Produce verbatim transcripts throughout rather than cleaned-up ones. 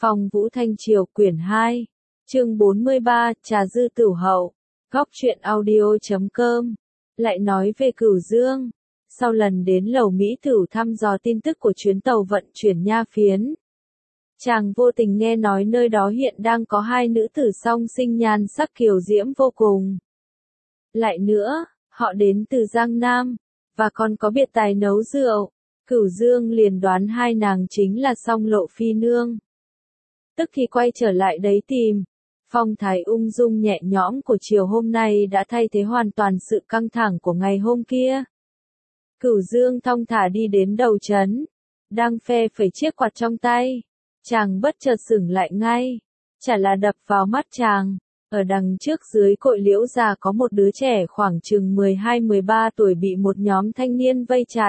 Phong Vũ Thanh Triều quyển hai, chương bốn mươi ba, Trà Dư Tửu Hậu, góc truyện audio chấm com. Lại nói về Cửu Dương, sau lần đến lầu Mỹ Thử thăm dò tin tức của chuyến tàu vận chuyển nha phiến, chàng vô tình nghe nói nơi đó hiện đang có hai nữ tử song sinh nhan sắc kiều diễm vô cùng. Lại nữa, họ đến từ Giang Nam, và còn có biệt tài nấu rượu. Cửu Dương liền đoán hai nàng chính là Song Lộ Phi Nương. Tức thì quay trở lại đấy tìm. Phong thái ung dung nhẹ nhõm của chiều hôm nay đã thay thế hoàn toàn sự căng thẳng của ngày hôm kia. Cửu Dương thong thả đi đến đầu trấn, đang phe phẩy chiếc quạt trong tay. Chàng bất chợt sửng lại ngay, chả là đập vào mắt chàng. Ở đằng trước dưới cội liễu già có một đứa trẻ khoảng chừng mười hai mười ba tuổi bị một nhóm thanh niên vây chặt.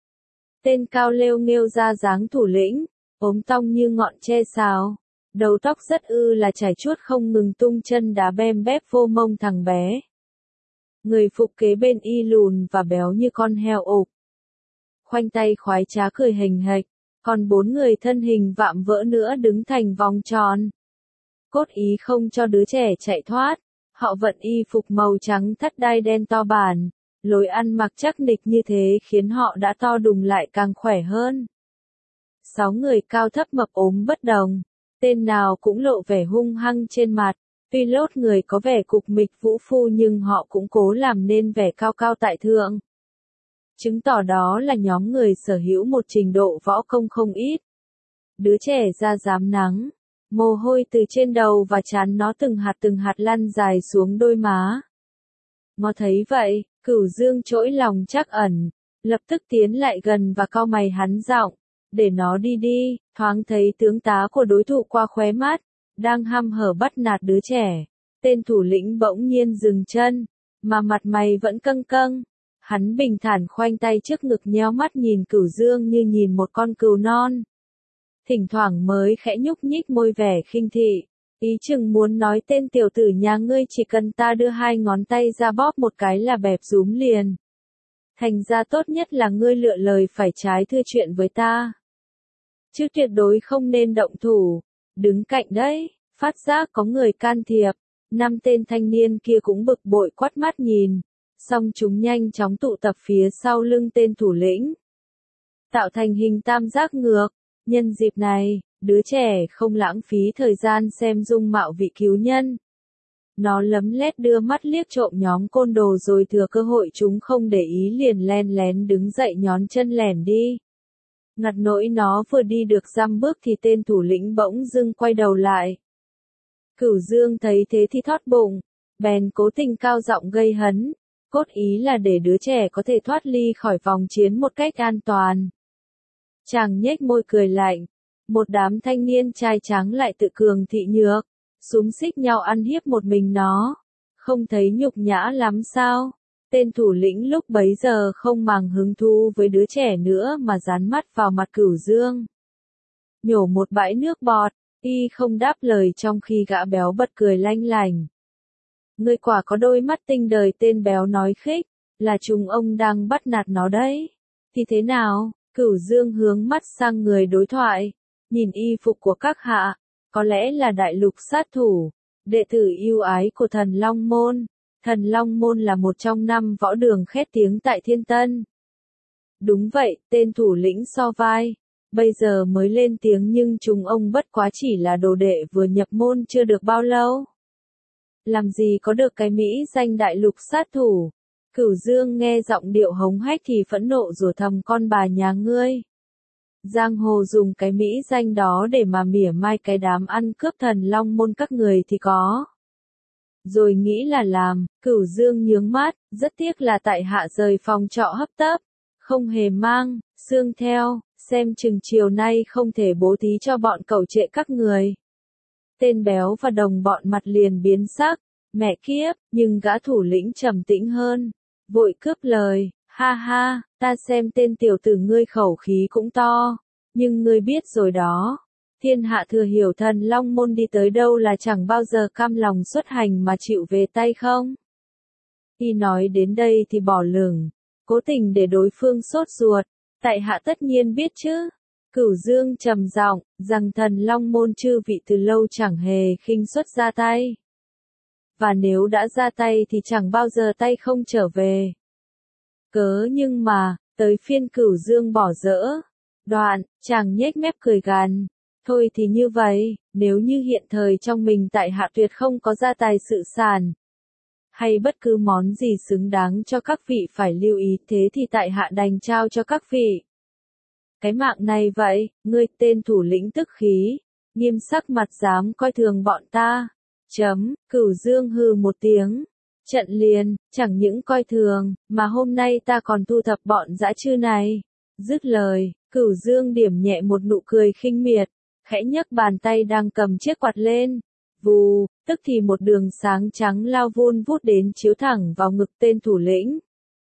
Tên cao lêu nghêu ra dáng thủ lĩnh, ốm tong như ngọn tre sào, đầu tóc rất ư là chải chuốt không ngừng tung chân đá bem bép vô mông thằng bé. Người phục kế bên y lùn và béo như con heo ộp, khoanh tay khoái trá cười hình hạch, còn bốn người thân hình vạm vỡ nữa đứng thành vòng tròn. Cốt ý không cho đứa trẻ chạy thoát, họ vận y phục màu trắng thắt đai đen to bản, lối ăn mặc chắc nịch như thế khiến họ đã to đùng lại càng khỏe hơn. Sáu người cao thấp mập ốm bất đồng, tên nào cũng lộ vẻ hung hăng trên mặt, tuy lốt người có vẻ cục mịch vũ phu nhưng họ cũng cố làm nên vẻ cao cao tại thượng. Chứng tỏ đó là nhóm người sở hữu một trình độ võ công không ít. Đứa trẻ da rám nắng, mồ hôi từ trên đầu và trán nó từng hạt từng hạt lăn dài xuống đôi má. Ngó thấy vậy, Cửu Dương trỗi lòng trắc ẩn, lập tức tiến lại gần và cau mày hắn giọng, để nó đi đi. Thoáng thấy tướng tá của đối thủ qua khóe mắt, đang hăm hở bắt nạt đứa trẻ. Tên thủ lĩnh bỗng nhiên dừng chân, mà mặt mày vẫn căng căng. Hắn bình thản khoanh tay trước ngực nhéo mắt nhìn Cửu Dương như nhìn một con cừu non. Thỉnh thoảng mới khẽ nhúc nhích môi vẻ khinh thị, ý chừng muốn nói tên tiểu tử nhà ngươi chỉ cần ta đưa hai ngón tay ra bóp một cái là bẹp rúm liền. Thành ra tốt nhất là ngươi lựa lời phải trái thưa chuyện với ta, chứ tuyệt đối không nên động thủ. Đứng cạnh đấy, phát giác có người can thiệp, năm tên thanh niên kia cũng bực bội quát mắt nhìn, xong chúng nhanh chóng tụ tập phía sau lưng tên thủ lĩnh, tạo thành hình tam giác ngược. Nhân dịp này, đứa trẻ không lãng phí thời gian xem dung mạo vị cứu nhân. Nó lấm lét đưa mắt liếc trộm nhóm côn đồ rồi thừa cơ hội chúng không để ý liền len lén đứng dậy nhón chân lẻn đi. Ngặt nỗi nó vừa đi được dăm bước thì tên thủ lĩnh bỗng dưng quay đầu lại. Cửu Dương thấy thế thì thót bụng, bèn cố tình cao giọng gây hấn, cốt ý là để đứa trẻ có thể thoát ly khỏi vòng chiến một cách an toàn. Chàng nhếch môi cười lạnh, một đám thanh niên trai tráng lại tự cường thị nhược, xúm xích nhau ăn hiếp một mình nó, không thấy nhục nhã lắm sao? Tên thủ lĩnh lúc bấy giờ không màng hứng thú với đứa trẻ nữa mà dán mắt vào mặt Cửu Dương. Nhổ một bãi nước bọt, y không đáp lời trong khi gã béo bật cười lanh lành. Ngươi quả có đôi mắt tinh đời, tên béo nói khích, là chúng ông đang bắt nạt nó đấy. Thì thế nào? Cửu Dương hướng mắt sang người đối thoại, nhìn y phục của các hạ, có lẽ là đại lục sát thủ, đệ tử yêu ái của Thần Long Môn. Thần Long Môn là một trong năm võ đường khét tiếng tại Thiên Tân. Đúng vậy, tên thủ lĩnh so vai, bây giờ mới lên tiếng nhưng chúng ông bất quá chỉ là đồ đệ vừa nhập môn chưa được bao lâu. Làm gì có được cái mỹ danh đại lục sát thủ. Cửu Dương nghe giọng điệu hống hách thì phẫn nộ rủa thầm con bà nhà ngươi. Giang hồ dùng cái mỹ danh đó để mà mỉa mai cái đám ăn cướp Thần Long Môn các người thì có. Rồi nghĩ là làm, Cửu Dương nhướng mắt, rất tiếc là tại hạ rời phòng trọ hấp tấp, không hề mang xương theo, xem chừng chiều nay không thể bố thí cho bọn cẩu trệ các người. Tên béo và đồng bọn mặt liền biến sắc, mẹ kiếp, nhưng gã thủ lĩnh trầm tĩnh hơn, vội cướp lời, ha ha, ta xem tên tiểu tử ngươi khẩu khí cũng to, nhưng ngươi biết rồi đó. Thiên hạ thừa hiểu Thần Long Môn đi tới đâu là chẳng bao giờ cam lòng xuất hành mà chịu về tay không? Khi nói đến đây thì bỏ lửng, cố tình để đối phương sốt ruột, tại hạ tất nhiên biết chứ. Cửu Dương trầm giọng, rằng thần Long môn chư vị từ lâu chẳng hề khinh suất ra tay. Và nếu đã ra tay thì chẳng bao giờ tay không trở về. Cớ nhưng mà, tới phiên Cửu Dương bỏ dỡ. Đoạn, chàng nhếch mép cười gằn. Thôi thì như vậy, nếu như hiện thời trong mình tại hạ tuyệt không có gia tài sự sản, hay bất cứ món gì xứng đáng cho các vị phải lưu ý, thế thì tại hạ đành trao cho các vị cái mạng này vậy. Ngươi tên thủ lĩnh tức khí, nghiêm sắc mặt dám coi thường bọn ta. Chấm, Cửu Dương hừ một tiếng. Trận liền, chẳng những coi thường, mà hôm nay ta còn thu thập bọn dã chư này. Dứt lời, Cửu Dương điểm nhẹ một nụ cười khinh miệt, khẽ nhấc bàn tay đang cầm chiếc quạt lên. Vù, tức thì một đường sáng trắng lao vun vút đến chiếu thẳng vào ngực tên thủ lĩnh.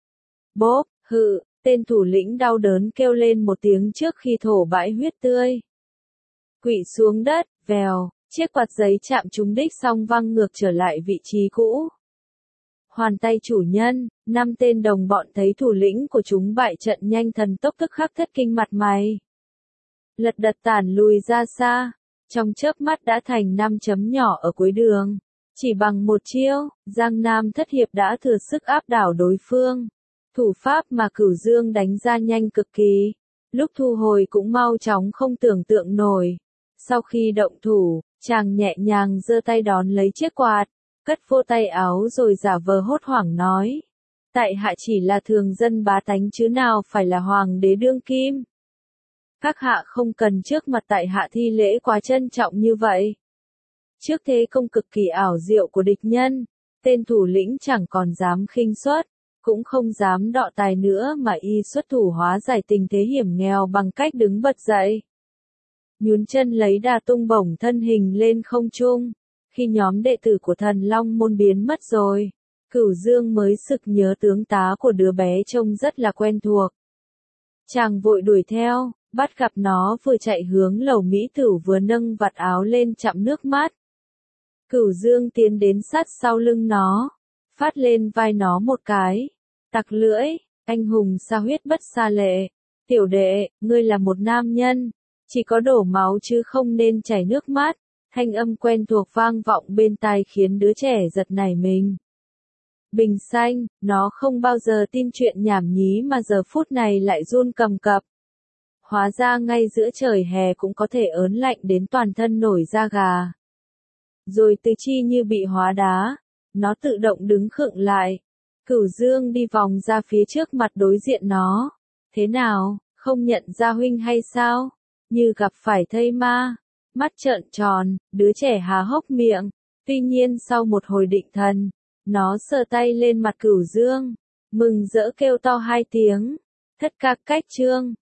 Bốp, hự, tên thủ lĩnh đau đớn kêu lên một tiếng trước khi thổ bãi huyết tươi. Quỵ xuống đất, vèo, chiếc quạt giấy chạm trúng đích xong văng ngược trở lại vị trí cũ. Hoàn tay chủ nhân, năm tên đồng bọn thấy thủ lĩnh của chúng bại trận nhanh thần tốc tức khắc thất kinh mặt mày. Lật đật tản lùi ra xa, trong chớp mắt đã thành năm chấm nhỏ ở cuối đường. Chỉ bằng một chiêu, Giang Nam thất hiệp đã thừa sức áp đảo đối phương. Thủ pháp mà Cửu Dương đánh ra nhanh cực kỳ, lúc thu hồi cũng mau chóng không tưởng tượng nổi. Sau khi động thủ, chàng nhẹ nhàng giơ tay đón lấy chiếc quạt, cất vô tay áo rồi giả vờ hốt hoảng nói. Tại hạ chỉ là thường dân bá tánh chứ nào phải là hoàng đế đương kim. Các hạ không cần trước mặt tại hạ thi lễ quá trân trọng như vậy. Trước thế công cực kỳ ảo diệu của địch nhân, tên thủ lĩnh chẳng còn dám khinh suất, cũng không dám đọ tài nữa mà y xuất thủ hóa giải tình thế hiểm nghèo bằng cách đứng bật dậy. Nhún chân lấy đà tung bổng thân hình lên không trung. Khi nhóm đệ tử của thần Long môn biến mất rồi, Cửu Dương mới sực nhớ tướng tá của đứa bé trông rất là quen thuộc. Chàng vội đuổi theo, bắt gặp nó vừa chạy hướng lầu mỹ tử vừa nâng vạt áo lên chặm nước mắt. Cửu Dương tiến đến sát sau lưng nó, phát lên vai nó một cái, tặc lưỡi, anh hùng sa huyết bất sa lệ. Tiểu đệ, ngươi là một nam nhân, chỉ có đổ máu chứ không nên chảy nước mắt. Thanh âm quen thuộc vang vọng bên tai khiến đứa trẻ giật nảy mình. Bình xanh, nó không bao giờ tin chuyện nhảm nhí mà giờ phút này lại run cầm cập. Hóa ra ngay giữa trời hè cũng có thể ớn lạnh đến toàn thân nổi da gà. Rồi tứ chi như bị hóa đá, nó tự động đứng khựng lại. Cửu Dương đi vòng ra phía trước mặt đối diện nó. Thế nào, không nhận ra huynh hay sao? Như gặp phải thây ma. Mắt trợn tròn, đứa trẻ há hốc miệng. Tuy nhiên sau một hồi định thần, nó sờ tay lên mặt Cửu Dương, mừng rỡ kêu to hai tiếng. Thất ca cách trương,